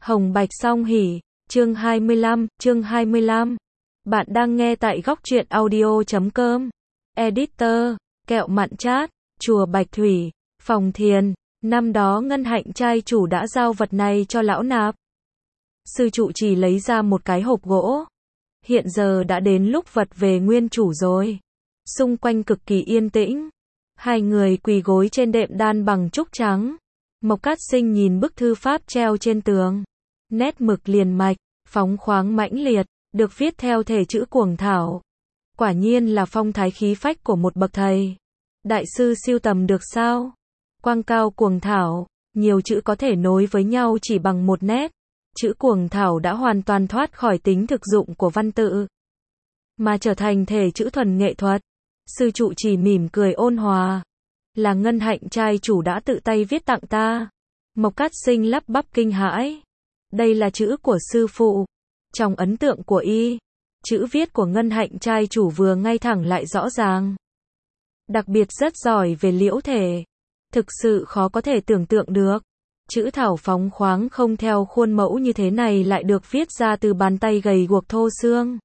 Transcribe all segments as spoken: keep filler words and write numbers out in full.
Hồng Bạch Song Hỷ, chương hai mươi lăm, chương hai mươi lăm. Bạn đang nghe tại góc truyện audio chấm com. Editor, Kẹo Mặn Chát, Chùa Bạch Thủy, Phòng Thiền. Năm đó Ngân Hạnh trai chủ đã giao vật này cho lão nạp. Sư trụ trì lấy ra một cái hộp gỗ. Hiện giờ đã đến lúc vật về nguyên chủ rồi. Xung quanh cực kỳ yên tĩnh. Hai người quỳ gối trên đệm đan bằng trúc trắng. Mộc Cát Sinh nhìn bức thư pháp treo trên tường. Nét mực liền mạch, phóng khoáng mãnh liệt, được viết theo thể chữ cuồng thảo. Quả nhiên là phong thái khí phách của một bậc thầy. Đại sư siêu tầm được sao? Quang cao cuồng thảo, nhiều chữ có thể nối với nhau chỉ bằng một nét. Chữ cuồng thảo đã hoàn toàn thoát khỏi tính thực dụng của văn tự, mà trở thành thể chữ thuần nghệ thuật. Sư trụ trì mỉm cười ôn hòa. Là Ngân Hạnh trai chủ đã tự tay viết tặng ta. Mộc Cát Sinh lắp bắp kinh hãi. Đây là chữ của sư phụ. Trong ấn tượng của y, chữ viết của Ngân Hạnh trai chủ vừa ngay thẳng lại rõ ràng. Đặc biệt rất giỏi về liễu thể. Thực sự khó có thể tưởng tượng được. Chữ thảo phóng khoáng không theo khuôn mẫu như thế này lại được viết ra từ bàn tay gầy guộc thô xương.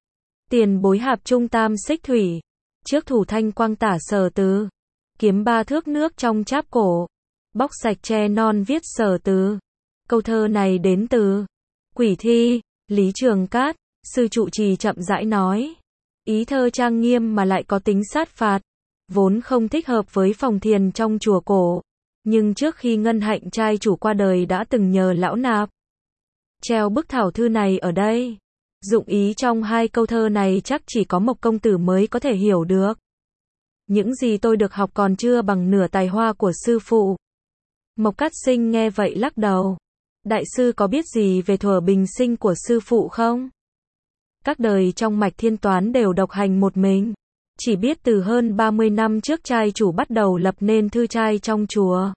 Tiền bối hạp trung tam xích thủy. Trước thủ thanh quang tả sở từ. Kiếm ba thước nước trong cháp cổ. Bóc sạch tre non viết sở từ. Câu thơ này đến từ Quỷ Thi, Lý Trường Cát. Sư trụ trì chậm rãi nói. Ý thơ trang nghiêm mà lại có tính sát phạt. Vốn không thích hợp với phòng thiền trong chùa cổ. Nhưng trước khi Ngân Hạnh trai chủ qua đời đã từng nhờ lão nạp treo bức thảo thư này ở đây. Dụng ý trong hai câu thơ này chắc chỉ có Mộc công tử mới có thể hiểu được. Những gì tôi được học còn chưa bằng nửa tài hoa của sư phụ. Mộc Cát Sinh nghe vậy lắc đầu. Đại sư có biết gì về thuở bình sinh của sư phụ không? Các đời trong mạch thiên toán đều độc hành một mình. Chỉ biết từ hơn ba mươi năm trước trai chủ bắt đầu lập nên thư trai trong chùa.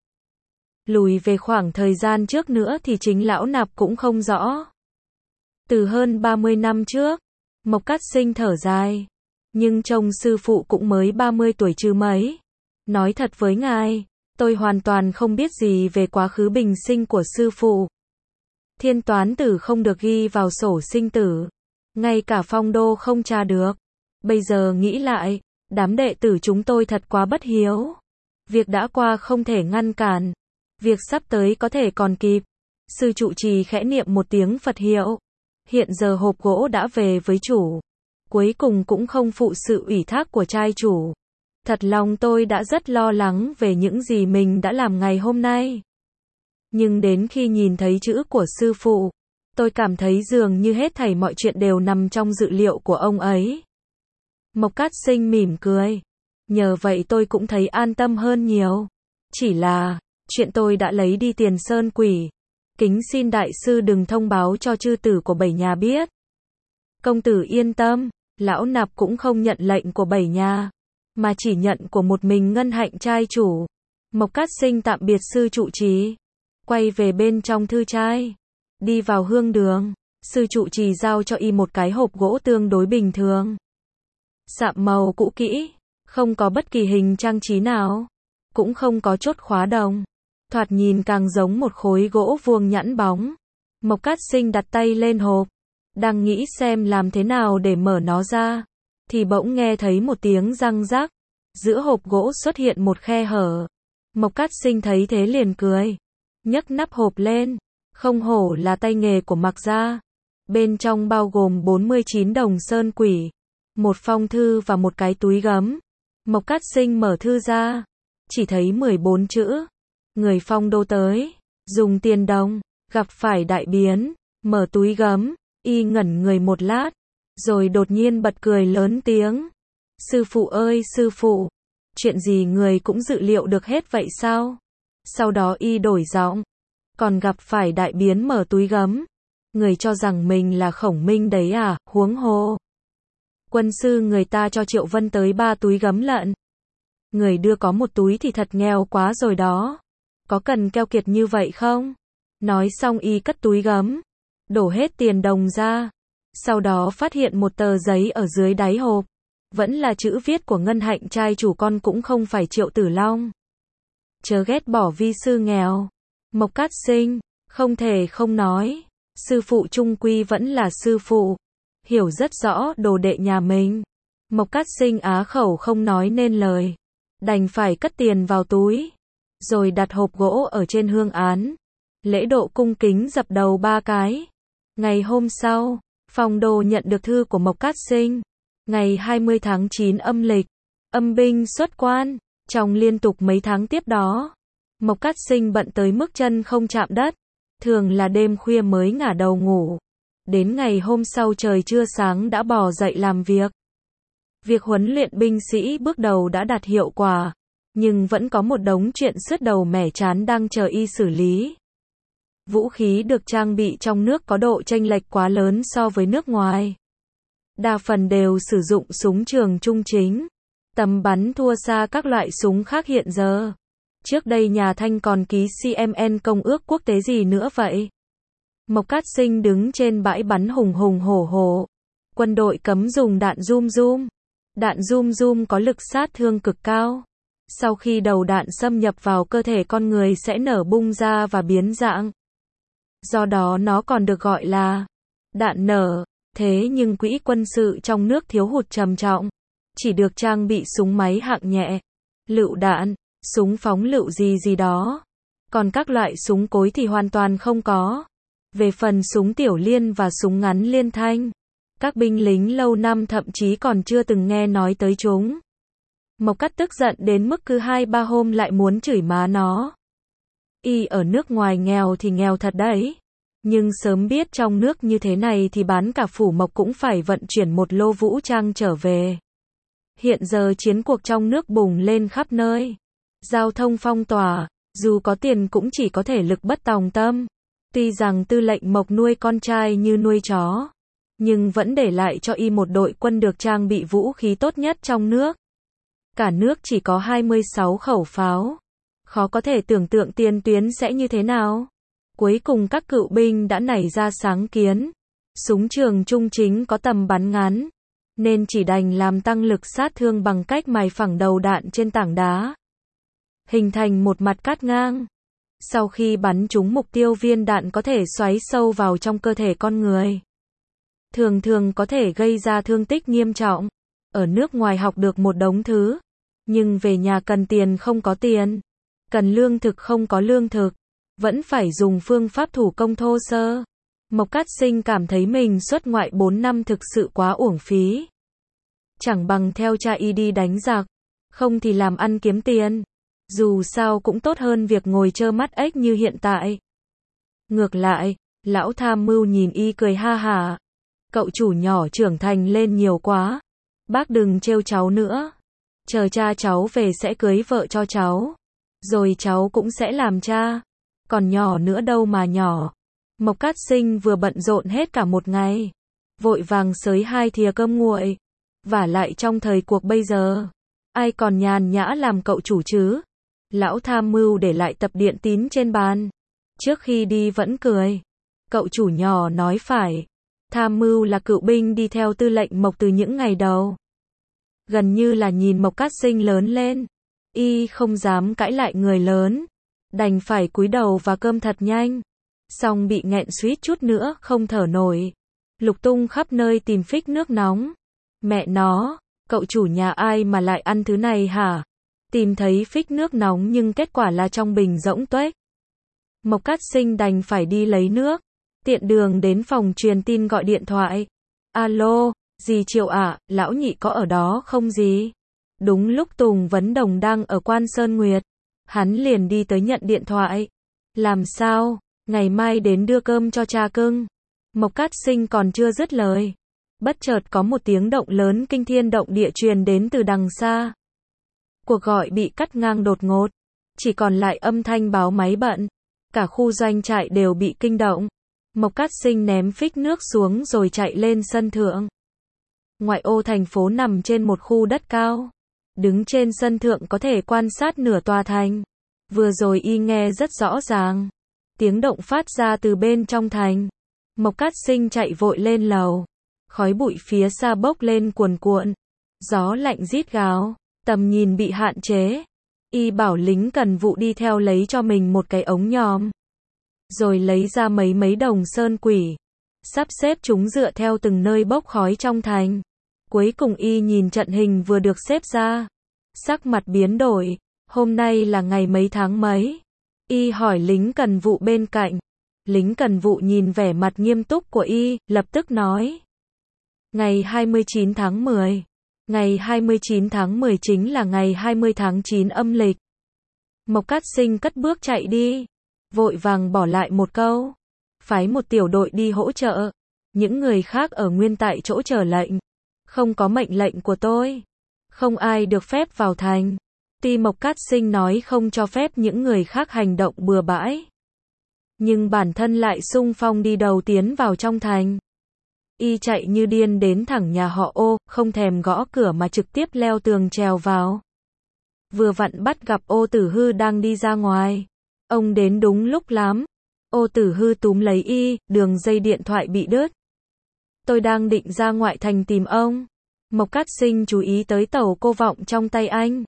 Lùi về khoảng thời gian trước nữa thì chính lão nạp cũng không rõ. Từ hơn ba mươi năm trước, Mộc Cát Sinh thở dài. Nhưng trông sư phụ cũng mới ba mươi tuổi chứ mấy. Nói thật với ngài, tôi hoàn toàn không biết gì về quá khứ bình sinh của sư phụ. Thiên toán tử không được ghi vào sổ sinh tử. Ngay cả phong đô không tra được. Bây giờ nghĩ lại, đám đệ tử chúng tôi thật quá bất hiếu. Việc đã qua không thể ngăn cản. Việc sắp tới có thể còn kịp. Sư trụ trì khẽ niệm một tiếng Phật hiệu. Hiện giờ hộp gỗ đã về với chủ. Cuối cùng cũng không phụ sự ủy thác của trai chủ. Thật lòng tôi đã rất lo lắng về những gì mình đã làm ngày hôm nay. Nhưng đến khi nhìn thấy chữ của sư phụ, tôi cảm thấy dường như hết thảy mọi chuyện đều nằm trong dự liệu của ông ấy. Mộc Cát Sinh mỉm cười. Nhờ vậy tôi cũng thấy an tâm hơn nhiều. Chỉ là, chuyện tôi đã lấy đi tiền sơn quỷ. Kính xin đại sư đừng thông báo cho chư tử của bảy nhà biết. Công tử yên tâm, lão nạp cũng không nhận lệnh của bảy nhà, mà chỉ nhận của một mình Ngân Hạnh trai chủ. Mộc Cát Sinh tạm biệt sư trụ trì, quay về bên trong thư trai. Đi vào hương đường, sư trụ trì giao cho y một cái hộp gỗ tương đối bình thường. Sạm màu cũ kỹ, không có bất kỳ hình trang trí nào, cũng không có chốt khóa đồng. Thoạt nhìn càng giống một khối gỗ vuông nhẵn bóng. Mộc Cát Sinh đặt tay lên hộp, đang nghĩ xem làm thế nào để mở nó ra, thì bỗng nghe thấy một tiếng răng rắc. Giữa hộp gỗ xuất hiện một khe hở. Mộc Cát Sinh thấy thế liền cười, nhấc nắp hộp lên. Không hổ là tay nghề của Mạc gia. Bên trong bao gồm bốn mươi chín đồng sơn quỷ, một phong thư và một cái túi gấm. Mộc Cát Sinh mở thư ra, chỉ thấy mười bốn chữ. Người phong đô tới, dùng tiền đồng, gặp phải đại biến. Mở túi gấm, y ngẩn người một lát, rồi đột nhiên bật cười lớn tiếng. Sư phụ ơi sư phụ, chuyện gì người cũng dự liệu được hết vậy sao? Sau đó y đổi giọng. Còn gặp phải đại biến mở túi gấm. Người cho rằng mình là Khổng Minh đấy à, huống hồ. Quân sư người ta cho Triệu Vân tới ba túi gấm lận. Người đưa có một túi thì thật nghèo quá rồi đó. Có cần keo kiệt như vậy không? Nói xong y cất túi gấm, đổ hết tiền đồng ra. Sau đó phát hiện một tờ giấy ở dưới đáy hộp. Vẫn là chữ viết của Ngân Hạnh trai chủ con cũng không phải Triệu Tử Long. Chớ ghét bỏ vi sư nghèo. Mộc Cát Sinh, Không thể không nói, sư phụ chung quy vẫn là sư phụ, hiểu rất rõ đồ đệ nhà mình. Mộc Cát Sinh á khẩu không nói nên lời, đành phải cất tiền vào túi, rồi đặt hộp gỗ ở trên hương án, lễ độ cung kính dập đầu ba cái. Ngày hôm sau, Phong Đô nhận được thư của Mộc Cát Sinh, ngày hai mươi tháng chín âm lịch, âm binh xuất quan. Trong liên tục mấy tháng tiếp đó, Mộc Cát Sinh bận tới mức chân không chạm đất, thường là đêm khuya mới ngả đầu ngủ. Đến ngày hôm sau trời chưa sáng đã bò dậy làm việc. Việc huấn luyện binh sĩ bước đầu đã đạt hiệu quả, nhưng vẫn có một đống chuyện sứt đầu mẻ trán đang chờ y xử lý. Vũ khí được trang bị trong nước có độ chênh lệch quá lớn so với nước ngoài. Đa phần đều sử dụng súng trường trung chính, tầm bắn thua xa các loại súng khác hiện giờ. Trước đây nhà Thanh còn ký xê em en công ước quốc tế gì nữa vậy? Mộc Cát Sinh đứng trên bãi bắn hùng hùng hổ hổ. Quân đội cấm dùng đạn zoom zoom. Đạn zoom zoom có lực sát thương cực cao. Sau khi đầu đạn xâm nhập vào cơ thể con người sẽ nở bung ra và biến dạng. Do đó nó còn được gọi là đạn nở. Thế nhưng quỹ quân sự trong nước thiếu hụt trầm trọng. Chỉ được trang bị súng máy hạng nhẹ, lựu đạn, súng phóng lựu gì gì đó. Còn các loại súng cối thì hoàn toàn không có. Về phần súng tiểu liên và súng ngắn liên thanh, các binh lính lâu năm thậm chí còn chưa từng nghe nói tới chúng. Mộc Cát tức giận đến mức cứ hai ba hôm lại muốn chửi má nó. Y ở nước ngoài nghèo thì nghèo thật đấy. Nhưng sớm biết trong nước như thế này thì bán cả phủ Mộc cũng phải vận chuyển một lô vũ trang trở về. Hiện giờ chiến cuộc trong nước bùng lên khắp nơi. Giao thông phong tỏa, dù có tiền cũng chỉ có thể lực bất tòng tâm. Tuy rằng tư lệnh Mộc nuôi con trai như nuôi chó, nhưng vẫn để lại cho y một đội quân được trang bị vũ khí tốt nhất trong nước. Cả nước chỉ có hai mươi sáu khẩu pháo. Khó có thể tưởng tượng tiền tuyến sẽ như thế nào. Cuối cùng các cựu binh đã nảy ra sáng kiến. Súng trường trung chính có tầm bắn ngắn, nên chỉ đành làm tăng lực sát thương bằng cách mài phẳng đầu đạn trên tảng đá, hình thành một mặt cắt ngang. Sau khi bắn trúng mục tiêu, viên đạn có thể xoáy sâu vào trong cơ thể con người. Thường thường có thể gây ra thương tích nghiêm trọng. Ở nước ngoài học được một đống thứ, nhưng về nhà cần tiền không có tiền, cần lương thực không có lương thực, vẫn phải dùng phương pháp thủ công thô sơ. Mộc Cát Sinh cảm thấy mình xuất ngoại bốn năm thực sự quá uổng phí. Chẳng bằng theo cha y đi đánh giặc, không thì làm ăn kiếm tiền. Dù sao cũng tốt hơn việc ngồi trơ mắt ếch như hiện tại. Ngược lại, lão tham mưu nhìn y cười ha hả. Cậu chủ nhỏ trưởng thành lên nhiều quá. Bác đừng trêu cháu nữa. Chờ cha cháu về sẽ cưới vợ cho cháu. Rồi cháu cũng sẽ làm cha. Còn nhỏ nữa đâu mà nhỏ. Mộc Cát Sinh vừa bận rộn hết cả một ngày. Vội vàng xới hai thìa cơm nguội. Vả lại trong thời cuộc bây giờ, ai còn nhàn nhã làm cậu chủ chứ? Lão tham mưu để lại tập điện tín trên bàn. Trước khi đi vẫn cười. Cậu chủ nhỏ nói phải. Tham mưu là cựu binh đi theo tư lệnh Mộc từ những ngày đầu. Gần như là nhìn Mộc Cát Sinh lớn lên. Y không dám cãi lại người lớn. Đành phải cúi đầu và cơm thật nhanh. Xong bị nghẹn suýt chút nữa không thở nổi. Lục tung khắp nơi tìm phích nước nóng. Mẹ nó, cậu chủ nhà ai mà lại ăn thứ này hả? Tìm thấy phích nước nóng nhưng kết quả là trong bình rỗng tuếch. Mộc Cát Sinh đành phải đi lấy nước. Tiện đường đến phòng truyền tin gọi điện thoại. Alo, dì Triệu ạ, à, lão nhị có ở đó không dì? Đúng lúc Tùng Vấn Đồng đang ở Quan Sơn Nguyệt. Hắn liền đi tới nhận điện thoại. Làm sao? Ngày mai đến đưa cơm cho cha cưng. Mộc Cát Sinh còn chưa dứt lời. Bất chợt có một tiếng động lớn kinh thiên động địa truyền đến từ đằng xa. Cuộc gọi bị cắt ngang đột ngột. Chỉ còn lại âm thanh báo máy bận. Cả khu doanh trại đều bị kinh động. Mộc Cát Sinh ném phích nước xuống rồi chạy lên sân thượng. Ngoại ô thành phố nằm trên một khu đất cao. Đứng trên sân thượng có thể quan sát nửa tòa thành. Vừa rồi y nghe rất rõ ràng. Tiếng động phát ra từ bên trong thành. Mộc Cát Sinh chạy vội lên lầu. Khói bụi phía xa bốc lên cuồn cuộn. Gió lạnh rít gào. Tầm nhìn bị hạn chế. Y bảo lính cần vụ đi theo lấy cho mình một cái ống nhòm. rồi lấy ra mấy mấy đồng sơn quỷ, sắp xếp chúng dựa theo từng nơi bốc khói trong thành. Cuối cùng y nhìn trận hình vừa được xếp ra, sắc mặt biến đổi, hôm nay là ngày mấy tháng mấy? Y hỏi lính cần vụ bên cạnh. Lính cần vụ nhìn vẻ mặt nghiêm túc của y, lập tức nói. Ngày hai mươi chín tháng mười. Ngày hai mươi chín tháng mười chính là ngày hai mươi tháng chín âm lịch. Mộc Cát Sinh cất bước chạy đi, vội vàng bỏ lại một câu. Phái một tiểu đội đi hỗ trợ. Những người khác ở nguyên tại chỗ chờ lệnh. Không có mệnh lệnh của tôi, không ai được phép vào thành. Tuy Mộc Cát Sinh nói không cho phép những người khác hành động bừa bãi, nhưng bản thân lại xung phong đi đầu tiến vào trong thành. Y chạy như điên đến thẳng nhà họ Ô, không thèm gõ cửa mà trực tiếp leo tường trèo vào. Vừa vặn bắt gặp Ô Tử Hư đang đi ra ngoài. Ông đến đúng lúc lắm. Ô Tử Hư túm lấy y, đường dây điện thoại bị đứt. Tôi đang định ra ngoại thành tìm ông. Mộc Cát Sinh chú ý tới tàu cô vọng trong tay anh.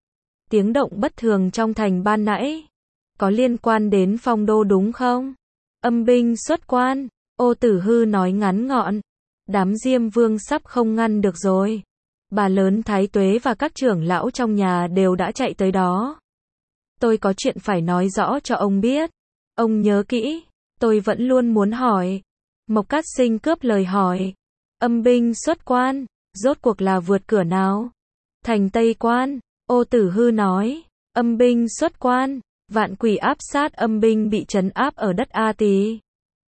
Tiếng động bất thường trong thành ban nãy có liên quan đến Phong Đô đúng không? Âm binh xuất quan. Ô Tử Hư nói ngắn gọn. Đám Diêm Vương sắp không ngăn được rồi. Bà lớn Thái Tuế và các trưởng lão trong nhà đều đã chạy tới đó. Tôi có chuyện phải nói rõ cho ông biết. Ông nhớ kỹ, tôi vẫn luôn muốn hỏi. Mộc Cát Sinh cướp lời hỏi. Âm binh xuất quan, rốt cuộc là vượt cửa nào? Thành Tây Quan. Ô Tử Hư nói. Âm binh xuất quan, vạn quỷ áp sát âm binh bị trấn áp ở đất A Tỳ.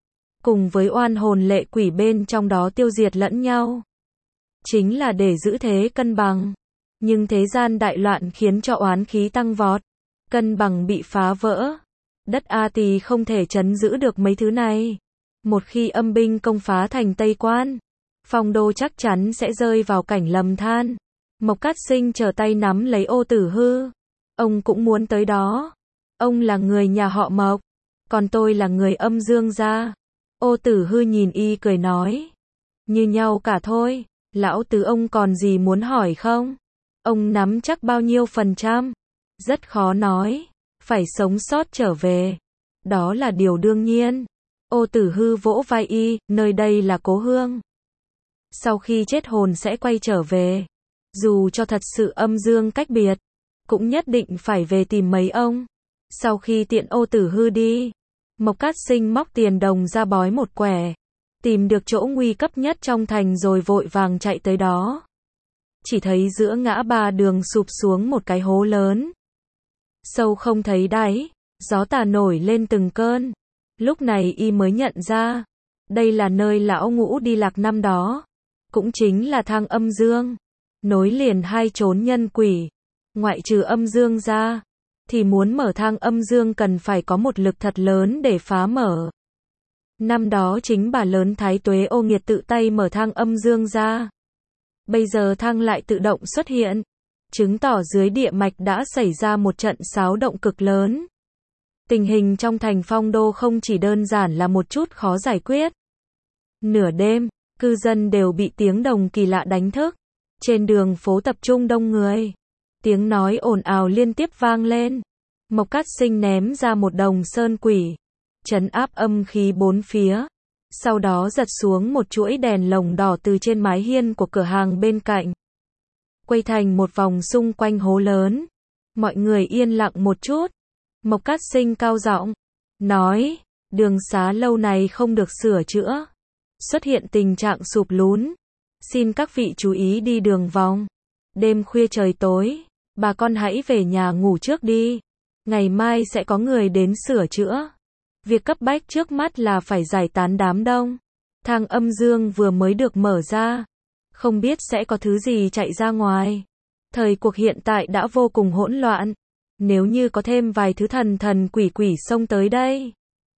Cùng với oan hồn lệ quỷ bên trong đó tiêu diệt lẫn nhau. Chính là để giữ thế cân bằng. Nhưng thế gian đại loạn khiến cho oán khí tăng vọt. Cân bằng bị phá vỡ. Đất A Tỳ không thể trấn giữ được mấy thứ này. Một khi âm binh công phá thành Tây Quan, Phong Đô chắc chắn sẽ rơi vào cảnh lầm than. Mộc Cát Sinh trở tay nắm lấy Ô Tử Hư. Ông cũng muốn tới đó. Ông là người nhà họ Mộc, còn tôi là người Âm Dương gia. Ô Tử Hư nhìn y cười nói. Như nhau cả thôi, lão tứ ông còn gì muốn hỏi không? Ông nắm chắc bao nhiêu phần trăm? Rất khó nói, phải sống sót trở về. Đó là điều đương nhiên. Ô Tử Hư vỗ vai y, nơi đây là cố hương. Sau khi chết hồn sẽ quay trở về. Dù cho thật sự âm dương cách biệt, cũng nhất định phải về tìm mấy ông. Sau khi tiện Ô Tử Hư đi, Mộc Cát Sinh móc tiền đồng ra bói một quẻ. Tìm được chỗ nguy cấp nhất trong thành rồi vội vàng chạy tới đó. Chỉ thấy giữa ngã ba đường sụp xuống một cái hố lớn. Sâu không thấy đáy, gió tà nổi lên từng cơn. Lúc này y mới nhận ra, đây là nơi lão ngũ đi lạc năm đó. Cũng chính là thang âm dương. Nối liền hai chốn nhân quỷ. Ngoại trừ âm dương ra, thì muốn mở thang âm dương cần phải có một lực thật lớn để phá mở. Năm đó chính bà lớn Thái Tuế Ô Nghiệt tự tay mở thang âm dương ra. Bây giờ thang lại tự động xuất hiện, chứng tỏ dưới địa mạch đã xảy ra một trận xáo động cực lớn. Tình hình trong thành Phong Đô không chỉ đơn giản là một chút khó giải quyết. Nửa đêm, cư dân đều bị tiếng đồng kỳ lạ đánh thức. Trên đường phố tập trung đông người. Tiếng nói ồn ào liên tiếp vang lên. Mộc Cát Sinh ném ra một đồng sơn quỷ, trấn áp âm khí bốn phía. Sau đó giật xuống một chuỗi đèn lồng đỏ từ trên mái hiên của cửa hàng bên cạnh. Quay thành một vòng xung quanh hố lớn. Mọi người yên lặng một chút. Mộc Cát Sinh cao giọng nói, đường xá lâu này không được sửa chữa. Xuất hiện tình trạng sụp lún. Xin các vị chú ý đi đường vòng. Đêm khuya trời tối, bà con hãy về nhà ngủ trước đi. Ngày mai sẽ có người đến sửa chữa. Việc cấp bách trước mắt là phải giải tán đám đông. Thang âm dương vừa mới được mở ra. Không biết sẽ có thứ gì chạy ra ngoài. Thời cuộc hiện tại đã vô cùng hỗn loạn. Nếu như có thêm vài thứ thần thần quỷ quỷ xông tới đây,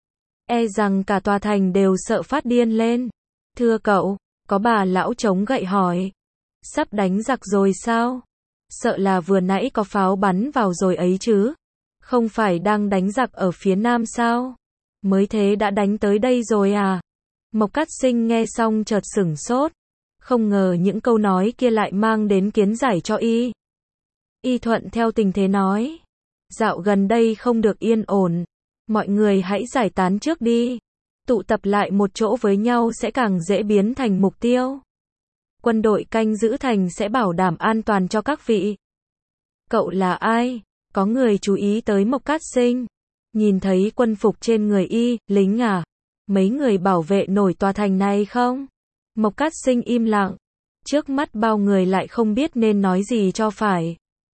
e rằng cả tòa thành đều sợ phát điên lên. Thưa cậu, có bà lão chống gậy hỏi. Sắp đánh giặc rồi sao? Sợ là vừa nãy có pháo bắn vào rồi ấy chứ. Không phải đang đánh giặc ở phía nam sao? Mới thế đã đánh tới đây rồi à? Mộc Cát Sinh nghe xong chợt sửng sốt. Không ngờ những câu nói kia lại mang đến kiến giải cho y. Y thuận theo tình thế nói. Dạo gần đây không được yên ổn. Mọi người hãy giải tán trước đi. Tụ tập lại một chỗ với nhau sẽ càng dễ biến thành mục tiêu. Quân đội canh giữ thành sẽ bảo đảm an toàn cho các vị. Cậu là ai? Có người chú ý tới Mộc Cát Sinh. Nhìn thấy quân phục trên người y, lính à? Mấy người bảo vệ nổi tòa thành này không? Mộc Cát Sinh im lặng. Trước mắt bao người lại không biết nên nói gì cho phải.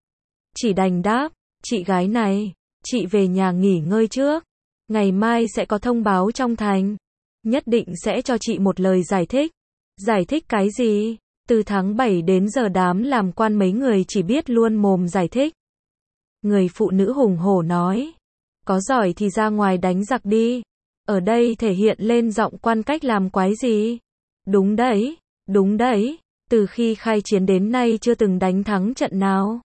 Chỉ đành đáp, chị gái này, chị về nhà nghỉ ngơi trước. Ngày mai sẽ có thông báo trong thành. Nhất định sẽ cho chị một lời giải thích. Giải thích cái gì? Từ tháng bảy đến giờ đám làm quan mấy người chỉ biết luôn mồm giải thích. Người phụ nữ hùng hổ nói. Có giỏi thì ra ngoài đánh giặc đi. Ở đây thể hiện lên giọng quan cách làm quái gì? Đúng đấy, đúng đấy. Từ khi khai chiến đến nay chưa từng đánh thắng trận nào.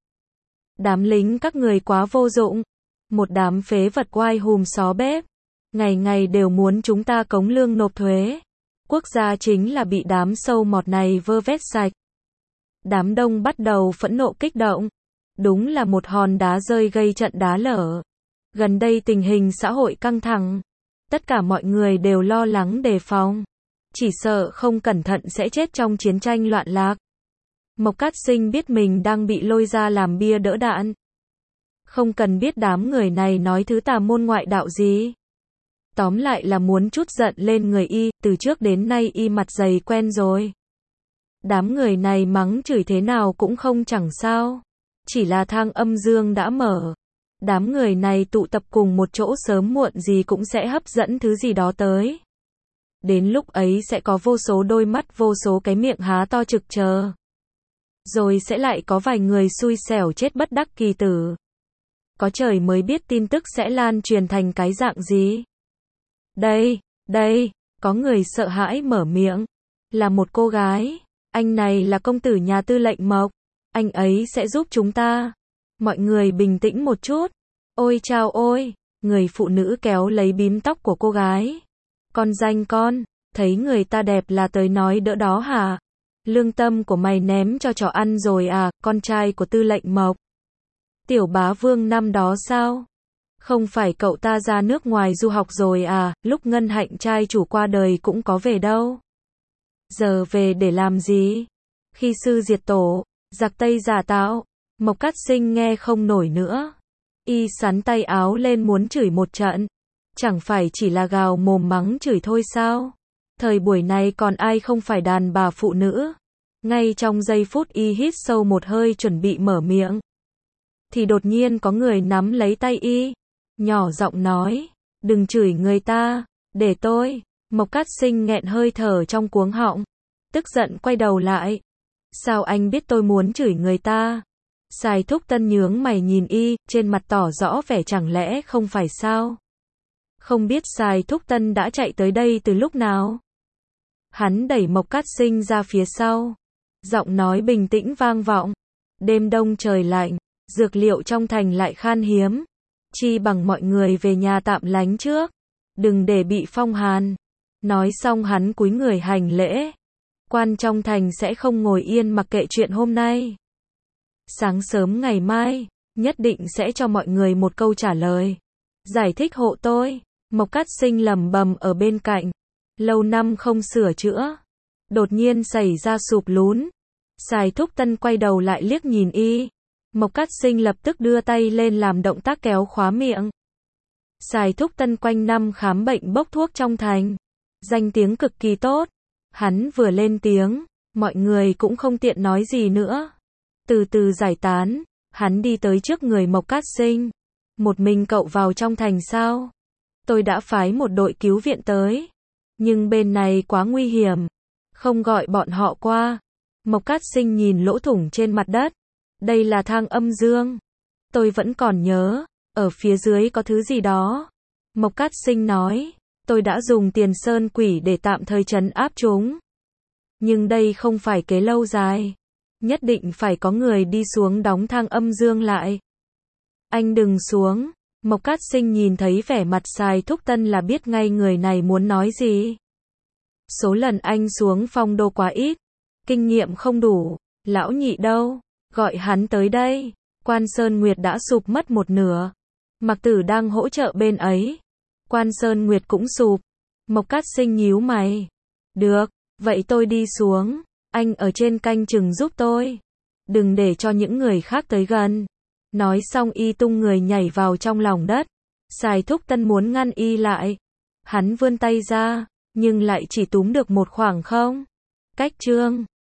Đám lính các người quá vô dụng. Một đám phế vật oai hùm xó bếp. Ngày ngày đều muốn chúng ta cống lương nộp thuế. Quốc gia chính là bị đám sâu mọt này vơ vét sạch. Đám đông bắt đầu phẫn nộ kích động. Đúng là một hòn đá rơi gây trận đá lở. Gần đây tình hình xã hội căng thẳng. Tất cả mọi người đều lo lắng đề phòng. Chỉ sợ không cẩn thận sẽ chết trong chiến tranh loạn lạc. Mộc Cát Sinh biết mình đang bị lôi ra làm bia đỡ đạn. Không cần biết đám người này nói thứ tà môn ngoại đạo gì. Tóm lại là muốn trút giận lên người y, từ trước đến nay y mặt dày quen rồi. Đám người này mắng chửi thế nào cũng không chẳng sao. Chỉ là thang âm dương đã mở. Đám người này tụ tập cùng một chỗ sớm muộn gì cũng sẽ hấp dẫn thứ gì đó tới. Đến lúc ấy sẽ có vô số đôi mắt, vô số cái miệng há to trực chờ. Rồi sẽ lại có vài người xui xẻo chết bất đắc kỳ tử. Có trời mới biết tin tức sẽ lan truyền thành cái dạng gì. Đây, đây, có người sợ hãi mở miệng. Là một cô gái. Anh này là công tử nhà tư lệnh Mộc. Anh ấy sẽ giúp chúng ta. Mọi người bình tĩnh một chút. Ôi chao ôi. Người phụ nữ kéo lấy bím tóc của cô gái. Con danh con. Thấy người ta đẹp là tới nói đỡ đó hả? Lương tâm của mày ném cho chó ăn rồi à? Con trai của tư lệnh Mộc. Tiểu bá vương năm đó sao? Không phải cậu ta ra nước ngoài du học rồi à? Lúc Ngân Hạnh trai chủ qua đời cũng có về đâu. Giờ về để làm gì? Khi sư diệt tổ, giặc Tây giả tạo. Mộc Cát Sinh nghe không nổi nữa. Y sắn tay áo lên muốn chửi một trận. Chẳng phải chỉ là gào mồm mắng chửi thôi sao? Thời buổi này còn ai không phải đàn bà phụ nữ? Ngay trong giây phút y hít sâu một hơi chuẩn bị mở miệng. Thì đột nhiên có người nắm lấy tay y. Nhỏ giọng nói. Đừng chửi người ta. Để tôi. Mộc Cát Sinh nghẹn hơi thở trong cuống họng. Tức giận quay đầu lại. Sao anh biết tôi muốn chửi người ta? Sài Thúc Tân nhướng mày nhìn y, trên mặt tỏ rõ vẻ chẳng lẽ không phải sao? Không biết Sài Thúc Tân đã chạy tới đây từ lúc nào? Hắn đẩy Mộc Cát Sinh ra phía sau. Giọng nói bình tĩnh vang vọng. Đêm đông trời lạnh, dược liệu trong thành lại khan hiếm. Chi bằng mọi người về nhà tạm lánh trước. Đừng để bị phong hàn. Nói xong hắn cúi người hành lễ. Quan trong thành sẽ không ngồi yên mặc kệ chuyện hôm nay. Sáng sớm ngày mai, nhất định sẽ cho mọi người một câu trả lời. Giải thích hộ tôi. Mộc Cát Sinh lẩm bẩm ở bên cạnh. Lâu năm không sửa chữa. Đột nhiên xảy ra sụp lún. Sài Thúc Tân quay đầu lại liếc nhìn y. Mộc Cát Sinh lập tức đưa tay lên làm động tác kéo khóa miệng. Sài Thúc Tân quanh năm khám bệnh bốc thuốc trong thành. Danh tiếng cực kỳ tốt. Hắn vừa lên tiếng, mọi người cũng không tiện nói gì nữa. Từ từ giải tán, hắn đi tới trước người Mộc Cát Sinh. Một mình cậu vào trong thành sao? Tôi đã phái một đội cứu viện tới. Nhưng bên này quá nguy hiểm. Không gọi bọn họ qua. Mộc Cát Sinh nhìn lỗ thủng trên mặt đất. Đây là thang âm dương. Tôi vẫn còn nhớ, ở phía dưới có thứ gì đó. Mộc Cát Sinh nói, tôi đã dùng tiền sơn quỷ để tạm thời trấn áp chúng. Nhưng đây không phải kế lâu dài. Nhất định phải có người đi xuống đóng thang âm dương lại. Anh đừng xuống. Mộc Cát Sinh nhìn thấy vẻ mặt Sài Thúc Tân là biết ngay người này muốn nói gì. Số lần anh xuống phong đô quá ít. Kinh nghiệm không đủ. Lão nhị đâu? Gọi hắn tới đây. Quan Sơn Nguyệt đã sụp mất một nửa. Mặc Tử đang hỗ trợ bên ấy. Quan Sơn Nguyệt cũng sụp. Mộc Cát Sinh nhíu mày. Được, vậy tôi đi xuống. Anh ở trên canh chừng giúp tôi. Đừng để cho những người khác tới gần. Nói xong y tung người nhảy vào trong lòng đất. Sài Thúc Tân muốn ngăn y lại. Hắn vươn tay ra, nhưng lại chỉ túm được một khoảng không. Cách trương.